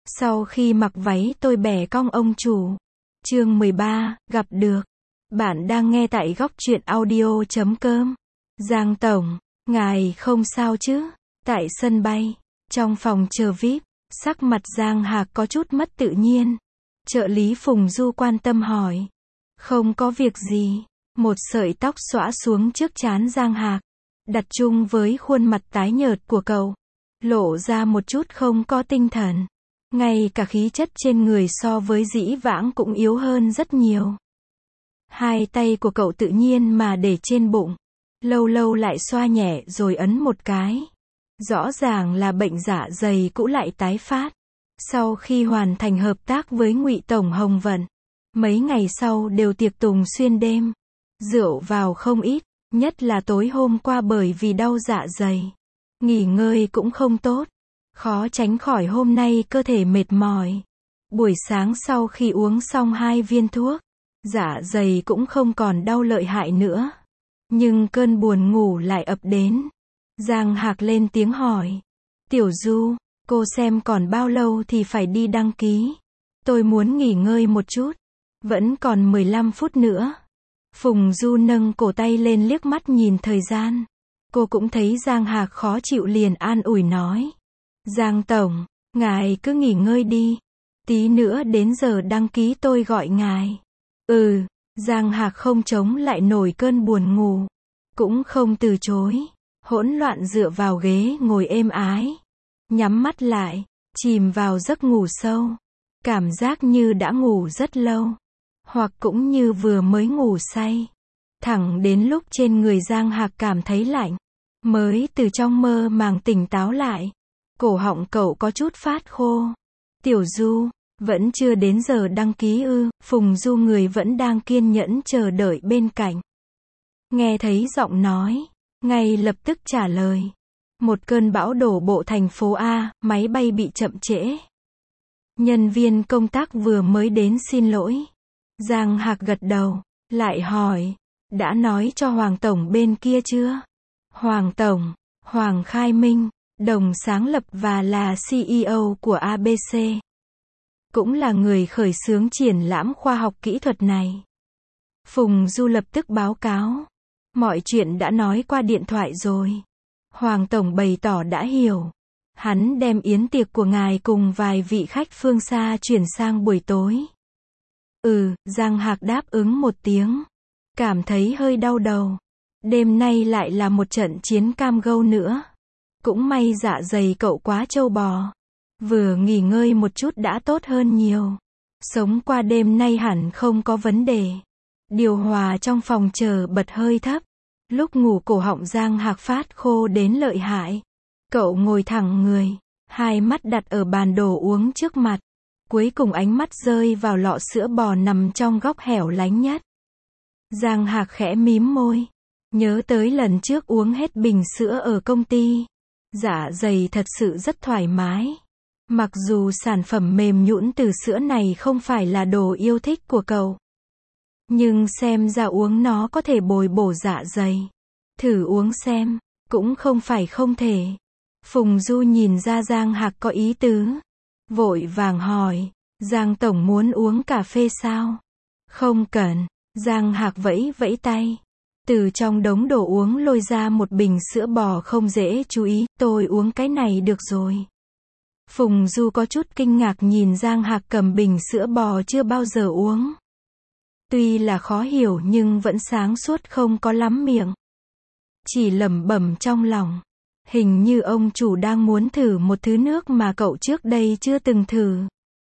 Sau khi mặc váy tôi bẻ cong ông chủ. Chương 13, gặp được. Bạn đang nghe tại góc truyện audio.com. Giang Tổng, ngài không sao chứ? Tại sân bay, trong phòng chờ VIP, sắc mặt Giang Hạc có chút mất tự nhiên. Trợ lý Phùng Du quan tâm hỏi. Không có việc gì. Một sợi tóc xõa xuống trước trán Giang Hạc, đặt chung với khuôn mặt tái nhợt của cậu, lộ ra một chút không có tinh thần. Ngay cả khí chất trên người so với dĩ vãng cũng yếu hơn rất nhiều. Hai tay của cậu tự nhiên mà để trên bụng, lâu lâu lại xoa nhẹ rồi ấn một cái. Rõ ràng là bệnh dạ dày cũ lại tái phát. Sau khi hoàn thành hợp tác với Ngụy Tổng Hồng Vận, mấy ngày sau đều tiệc tùng xuyên đêm. Rượu vào không ít, nhất là tối hôm qua bởi vì đau dạ dày. Nghỉ ngơi cũng không tốt. Khó tránh khỏi hôm nay cơ thể mệt mỏi. Buổi sáng sau khi uống xong 2 viên thuốc, dạ dày cũng không còn đau lợi hại nữa. Nhưng cơn buồn ngủ lại ập đến. Giang Hạc lên tiếng hỏi. Tiểu Du, cô xem còn bao lâu thì phải đi đăng ký. Tôi muốn nghỉ ngơi một chút. Vẫn còn 15 phút nữa. Phùng Du nâng cổ tay lên liếc mắt nhìn thời gian. Cô cũng thấy Giang Hạc khó chịu liền an ủi nói. Giang Tổng, ngài cứ nghỉ ngơi đi. Tí nữa đến giờ đăng ký tôi gọi ngài. Giang Hạc không chống lại nổi cơn buồn ngủ. Cũng không từ chối. Hỗn loạn dựa vào ghế ngồi êm ái. Nhắm mắt lại, chìm vào giấc ngủ sâu. Cảm giác như đã ngủ rất lâu. Hoặc cũng như vừa mới ngủ say. Thẳng đến lúc trên người Giang Hạc cảm thấy lạnh. Mới từ trong mơ màng tỉnh táo lại. Cổ họng cậu có chút phát khô. Tiểu Du, vẫn chưa đến giờ đăng ký ư? Phùng Du người vẫn đang kiên nhẫn chờ đợi bên cạnh. Nghe thấy giọng nói, ngay lập tức trả lời. Một cơn bão đổ bộ thành phố A, máy bay bị chậm trễ. Nhân viên công tác vừa mới đến xin lỗi. Giang Hạc gật đầu, lại hỏi, đã nói cho Hoàng Tổng bên kia chưa? Hoàng Tổng, Hoàng Khai Minh, đồng sáng lập và là CEO của ABC. Cũng là người khởi xướng triển lãm khoa học kỹ thuật này. Phùng Du lập tức báo cáo. Mọi chuyện đã nói qua điện thoại rồi. Hoàng Tổng bày tỏ đã hiểu. Hắn đem yến tiệc của ngài cùng vài vị khách phương xa chuyển sang buổi tối. Giang Hạc đáp ứng một tiếng. Cảm thấy hơi đau đầu. Đêm nay lại là một trận chiến cam go nữa. Cũng may dạ dày cậu quá trâu bò. Vừa nghỉ ngơi một chút đã tốt hơn nhiều. Sống qua đêm nay hẳn không có vấn đề. Điều hòa trong phòng chờ bật hơi thấp. Lúc ngủ cổ họng Giang Hạc phát khô đến lợi hại. Cậu ngồi thẳng người, hai mắt đặt ở bàn đồ uống trước mặt. Cuối cùng ánh mắt rơi vào lọ sữa bò nằm trong góc hẻo lánh nhất. Giang Hạc khẽ mím môi. Nhớ tới lần trước uống hết bình sữa ở công ty. Dạ dày thật sự rất thoải mái. Mặc dù sản phẩm mềm nhũn từ sữa này không phải là đồ yêu thích của cậu. Nhưng xem ra uống nó có thể bồi bổ dạ dày. Thử uống xem, cũng không phải không thể. Phùng Du nhìn ra Giang Hạc có ý tứ. Vội vàng hỏi, Giang Tổng muốn uống cà phê sao? Không cần. Giang Hạc vẫy vẫy tay. Từ trong đống đồ uống lôi ra một bình sữa bò không dễ chú ý. Tôi uống cái này được rồi. Phùng Du có chút kinh ngạc nhìn Giang Hạc cầm bình sữa bò chưa bao giờ uống. Tuy là khó hiểu nhưng vẫn sáng suốt không có lắm miệng. Chỉ lẩm bẩm trong lòng. Hình như ông chủ đang muốn thử một thứ nước mà cậu trước đây chưa từng thử.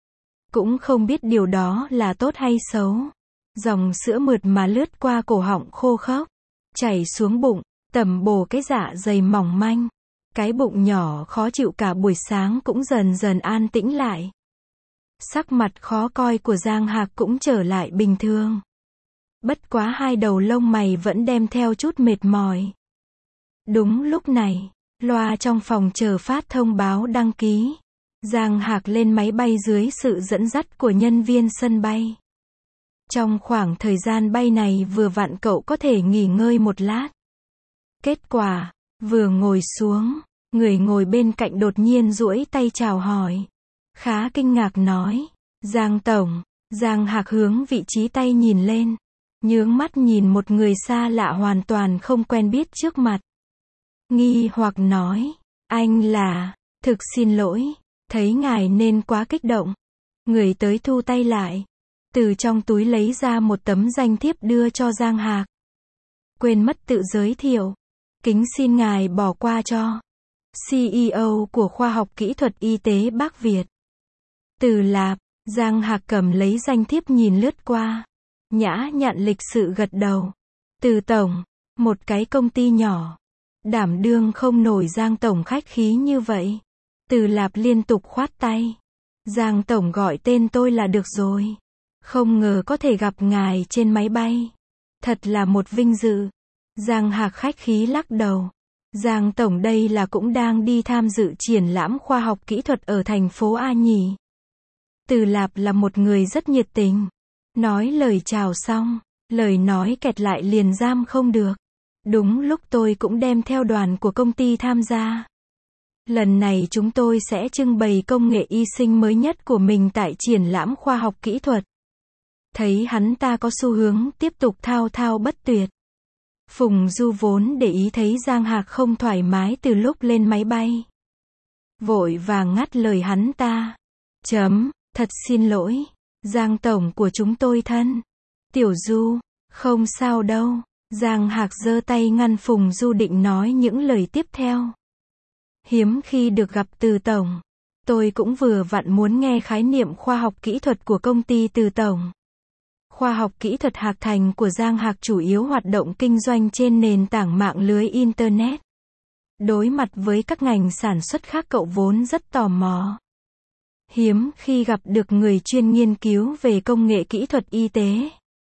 Cũng không biết điều đó là tốt hay xấu. Dòng sữa mượt mà lướt qua cổ họng khô khốc, chảy xuống bụng, tẩm bổ cái dạ dày mỏng manh. Cái bụng nhỏ khó chịu cả buổi sáng cũng dần dần an tĩnh lại. Sắc mặt khó coi của Giang Hạc cũng trở lại bình thường. Bất quá hai đầu lông mày vẫn đem theo chút mệt mỏi. Đúng lúc này, loa trong phòng chờ phát thông báo đăng ký. Giang Hạc lên máy bay dưới sự dẫn dắt của nhân viên sân bay. Trong khoảng thời gian bay này vừa vặn cậu có thể nghỉ ngơi một lát. Kết quả, vừa ngồi xuống, người ngồi bên cạnh đột nhiên duỗi tay chào hỏi. khá kinh ngạc nói. Giang tổng. Giang Hạc hướng vị trí tay nhìn lên. Nhướng mắt nhìn một người xa lạ hoàn toàn không quen biết trước mặt. Nghi hoặc nói. Anh là, thực xin lỗi, thấy ngài nên quá kích động. Người tới thu tay lại. Từ trong túi lấy ra một tấm danh thiếp đưa cho Giang Hạc. Quên mất tự giới thiệu. Kính xin ngài bỏ qua cho. CEO của Khoa học Kỹ thuật Y tế Bắc Việt. Từ Lạp. Giang Hạc cầm lấy danh thiếp nhìn lướt qua. Nhã nhặn lịch sự gật đầu. Từ tổng. Một cái công ty nhỏ. Đảm đương không nổi Giang tổng khách khí như vậy. Từ Lạp liên tục khoát tay. Giang tổng gọi tên tôi là được rồi. Không ngờ có thể gặp ngài trên máy bay. Thật là một vinh dự. Giang Hạc khách khí lắc đầu. Giang tổng đây là cũng đang đi tham dự triển lãm khoa học kỹ thuật ở thành phố A nhỉ. Từ Lạp là một người rất nhiệt tình. Nói lời chào xong, lời nói kẹt lại liền giam không được. Đúng lúc tôi cũng đem theo đoàn của công ty tham gia. Lần này chúng tôi sẽ trưng bày công nghệ y sinh mới nhất của mình tại triển lãm khoa học kỹ thuật. Thấy hắn ta có xu hướng tiếp tục thao thao bất tuyệt. Phùng Du vốn để ý thấy Giang Hạc không thoải mái từ lúc lên máy bay. Vội vàng ngắt lời hắn ta. Thật xin lỗi. Giang tổng của chúng tôi thân. Tiểu Du, không sao đâu. Giang Hạc giơ tay ngăn Phùng Du định nói những lời tiếp theo. Hiếm khi được gặp Từ tổng. Tôi cũng vừa vặn muốn nghe khái niệm khoa học kỹ thuật của công ty Từ tổng. Khoa học kỹ thuật Hạc Thành của Giang Hạc chủ yếu hoạt động kinh doanh trên nền tảng mạng lưới Internet. Đối mặt với các ngành sản xuất khác cậu vốn rất tò mò. Hiếm khi gặp được người chuyên nghiên cứu về công nghệ kỹ thuật y tế.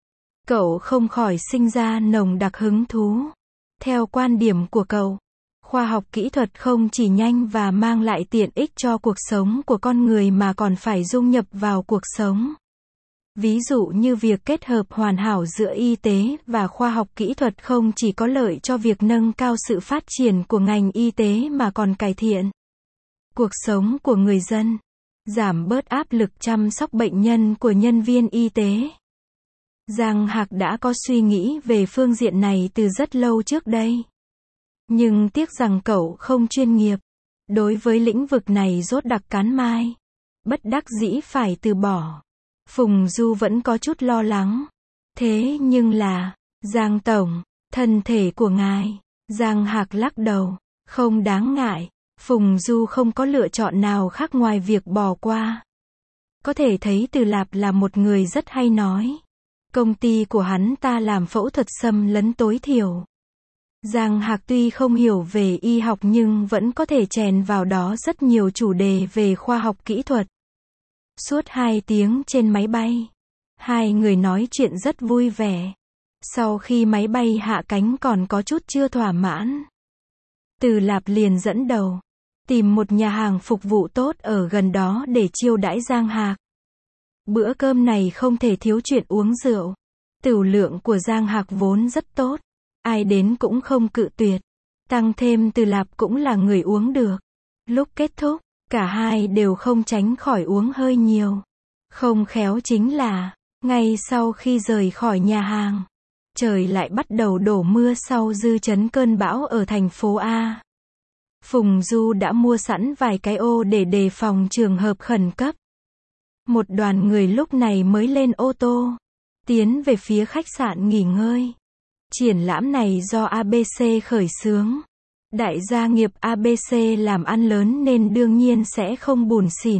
Cậu không khỏi sinh ra nồng đặc hứng thú. Theo quan điểm của cậu, khoa học kỹ thuật không chỉ nhanh và mang lại tiện ích cho cuộc sống của con người mà còn phải dung nhập vào cuộc sống. Ví dụ như việc kết hợp hoàn hảo giữa y tế và khoa học kỹ thuật không chỉ có lợi cho việc nâng cao sự phát triển của ngành y tế mà còn cải thiện cuộc sống của người dân, giảm bớt áp lực chăm sóc bệnh nhân của nhân viên y tế. Giang Hạc đã có suy nghĩ về phương diện này từ rất lâu trước đây. Nhưng tiếc rằng cậu không chuyên nghiệp. Đối với lĩnh vực này rốt đặc cán mai. Bất đắc dĩ phải từ bỏ. Phùng Du vẫn có chút lo lắng. Thế nhưng là, Giang tổng, thân thể của ngài. Giang Hạc lắc đầu. Không đáng ngại. Phùng Du không có lựa chọn nào khác ngoài việc bỏ qua. Có thể thấy Từ Lạp là một người rất hay nói. Công ty của hắn ta làm phẫu thuật xâm lấn tối thiểu. Giang Hạc tuy không hiểu về y học nhưng vẫn có thể chèn vào đó rất nhiều chủ đề về khoa học kỹ thuật. Suốt 2 tiếng trên máy bay, hai người nói chuyện rất vui vẻ. Sau khi máy bay hạ cánh còn có chút chưa thỏa mãn. Từ Lạp liền dẫn đầu, tìm một nhà hàng phục vụ tốt ở gần đó để chiêu đãi Giang Hạc. Bữa cơm này không thể thiếu chuyện uống rượu. Tửu lượng của Giang Hạc vốn rất tốt. Ai đến cũng không cự tuyệt. Tăng thêm Từ Lạp cũng là người uống được. Lúc kết thúc, cả hai đều không tránh khỏi uống hơi nhiều. Không khéo chính là, ngay sau khi rời khỏi nhà hàng, trời lại bắt đầu đổ mưa sau dư chấn cơn bão ở thành phố A. Phùng Du đã mua sẵn vài cái ô để đề phòng trường hợp khẩn cấp. Một đoàn người lúc này mới lên ô tô, tiến về phía khách sạn nghỉ ngơi. Triển lãm này do ABC khởi xướng. Đại gia nghiệp ABC làm ăn lớn nên đương nhiên sẽ không bủn xỉn.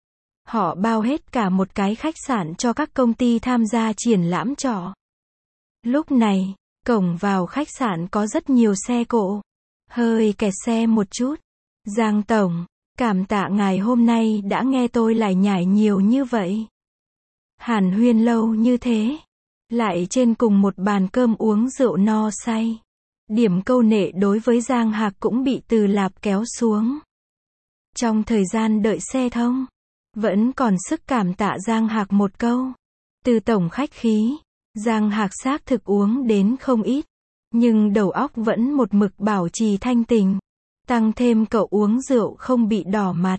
Họ bao hết cả một cái khách sạn cho các công ty tham gia triển lãm trọ. Lúc này, cổng vào khách sạn có rất nhiều xe cộ. Hơi kẹt xe một chút. Giang tổng, cảm tạ ngài hôm nay đã nghe tôi lải nhải nhiều như vậy. Hàn huyên lâu như thế. Lại trên cùng một bàn cơm uống rượu no say. Điểm câu nệ đối với Giang Hạc cũng bị Từ Lạp kéo xuống. Trong thời gian đợi xe thông, vẫn còn sức cảm tạ Giang Hạc một câu. Từ tổng khách khí, Giang Hạc xác thực uống đến không ít. Nhưng đầu óc vẫn một mực bảo trì thanh tình. Tăng thêm cậu uống rượu không bị đỏ mặt.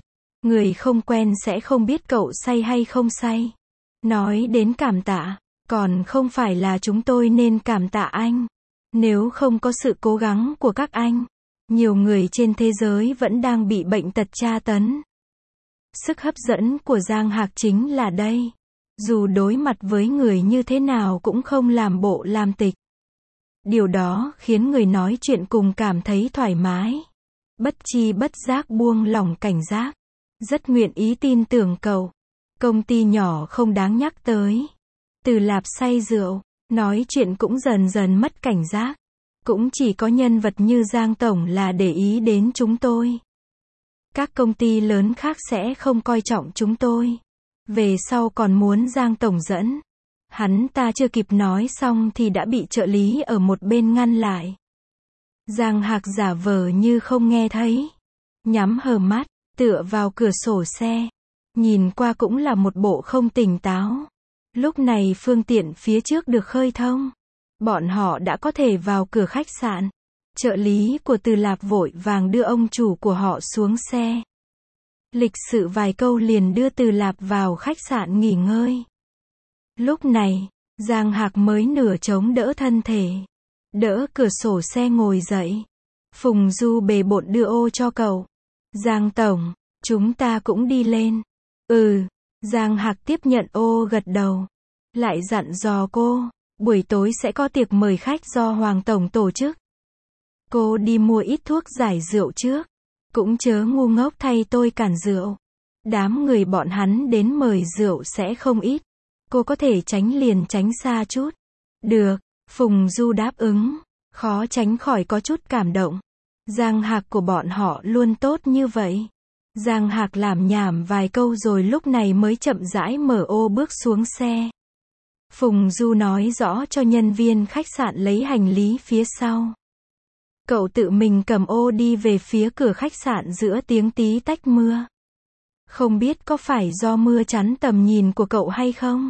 Người không quen sẽ không biết cậu say hay không say. Nói đến cảm tạ, còn không phải là chúng tôi nên cảm tạ anh. Nếu không có sự cố gắng của các anh, nhiều người trên thế giới vẫn đang bị bệnh tật tra tấn. Sức hấp dẫn của Giang Hạc chính là đây. Dù đối mặt với người như thế nào cũng không làm bộ làm tịch. Điều đó khiến người nói chuyện cùng cảm thấy thoải mái. Bất chi bất giác buông lỏng cảnh giác. Rất nguyện ý tin tưởng cậu. Công ty nhỏ không đáng nhắc tới. Từ Lạp say rượu, nói chuyện cũng dần dần mất cảnh giác. Cũng chỉ có nhân vật như Giang Tổng là để ý đến chúng tôi. Các công ty lớn khác sẽ không coi trọng chúng tôi. Về sau còn muốn Giang Tổng dẫn. Hắn ta chưa kịp nói xong thì đã bị trợ lý ở một bên ngăn lại. Giang Hạc giả vờ như không nghe thấy. Nhắm hờ mắt, tựa vào cửa sổ xe. Nhìn qua cũng là một bộ không tỉnh táo. Lúc này phương tiện phía trước được khơi thông. Bọn họ đã có thể vào cửa khách sạn. Trợ lý của Từ Lạp vội vàng đưa ông chủ của họ xuống xe. Lịch sự vài câu liền đưa Từ Lạp vào khách sạn nghỉ ngơi. Lúc này, Giang Hạc mới nửa chống đỡ thân thể. Đỡ cửa sổ xe ngồi dậy. Phùng Du bề bộn đưa ô cho cậu. Giang Tổng, chúng ta cũng đi lên. Giang Hạc tiếp nhận ô gật đầu. Lại dặn dò cô, buổi tối sẽ có tiệc mời khách do Hoàng Tổng tổ chức. Cô đi mua ít thuốc giải rượu trước. Cũng chớ ngu ngốc thay tôi cản rượu. Đám người bọn hắn đến mời rượu sẽ không ít. Cô có thể tránh liền tránh xa chút. Được, Phùng Du đáp ứng. Khó tránh khỏi có chút cảm động. Giang Hạc của bọn họ luôn tốt như vậy. Giang Hạc làm nhảm vài câu rồi lúc này mới chậm rãi mở ô bước xuống xe. Phùng Du nói rõ cho nhân viên khách sạn lấy hành lý phía sau. Cậu tự mình cầm ô đi về phía cửa khách sạn giữa tiếng tí tách mưa. Không biết có phải do mưa chắn tầm nhìn của cậu hay không?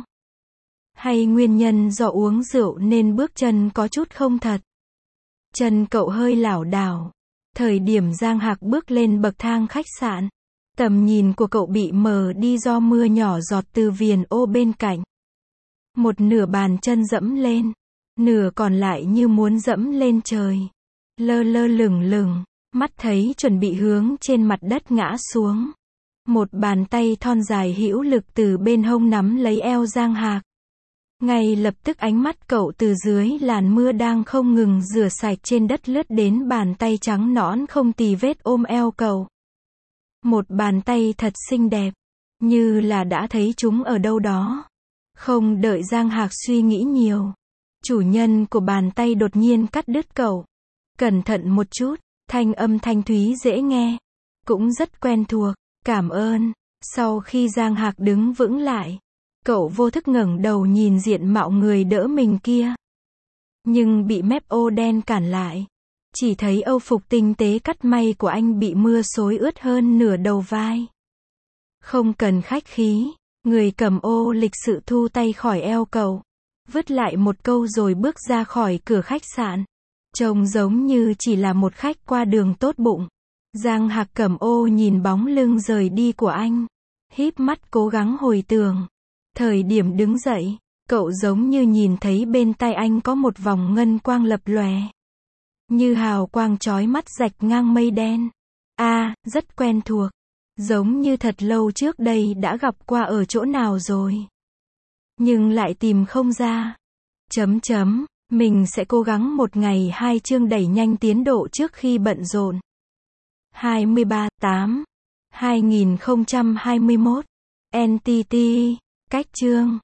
Hay nguyên nhân do uống rượu nên bước chân có chút không thật? Chân cậu hơi lảo đảo. Thời điểm Giang Hạc bước lên bậc thang khách sạn, tầm nhìn của cậu bị mờ đi do mưa nhỏ giọt từ viền ô bên cạnh. Một nửa bàn chân dẫm lên, nửa còn lại như muốn dẫm lên trời. Lơ lơ lửng lửng, mắt thấy chuẩn bị hướng trên mặt đất ngã xuống. Một bàn tay thon dài hữu lực từ bên hông nắm lấy eo Giang Hạc. Ngay lập tức ánh mắt cậu từ dưới làn mưa đang không ngừng rửa sạch trên đất lướt đến bàn tay trắng nõn không tì vết ôm eo cậu. Một bàn tay thật xinh đẹp, như là đã thấy chúng ở đâu đó. Không đợi Giang Hạc suy nghĩ nhiều, chủ nhân của bàn tay đột nhiên cắt đứt cậu. Cẩn thận một chút, thanh âm thanh thúy dễ nghe, cũng rất quen thuộc, cảm ơn. Sau khi Giang Hạc đứng vững lại, cậu vô thức ngẩng đầu nhìn diện mạo người đỡ mình kia. Nhưng bị mép ô đen cản lại. Chỉ thấy âu phục tinh tế cắt may của anh bị mưa xối ướt hơn nửa đầu vai. Không cần khách khí, người cầm ô lịch sự thu tay khỏi eo cậu. Vứt lại một câu rồi bước ra khỏi cửa khách sạn. Trông giống như chỉ là một khách qua đường tốt bụng. Giang Hạc cầm ô nhìn bóng lưng rời đi của anh. Híp mắt cố gắng hồi tưởng. Thời điểm đứng dậy, cậu giống như nhìn thấy bên tai anh có một vòng ngân quang lập lòe. Như hào quang chói mắt rạch ngang mây đen. Rất quen thuộc. Giống như thật lâu trước đây đã gặp qua ở chỗ nào rồi. Nhưng lại tìm không ra. Mình sẽ cố gắng một ngày 2 chương đẩy nhanh tiến độ trước khi bận rộn. 23/8/2021 NTT. Cách chương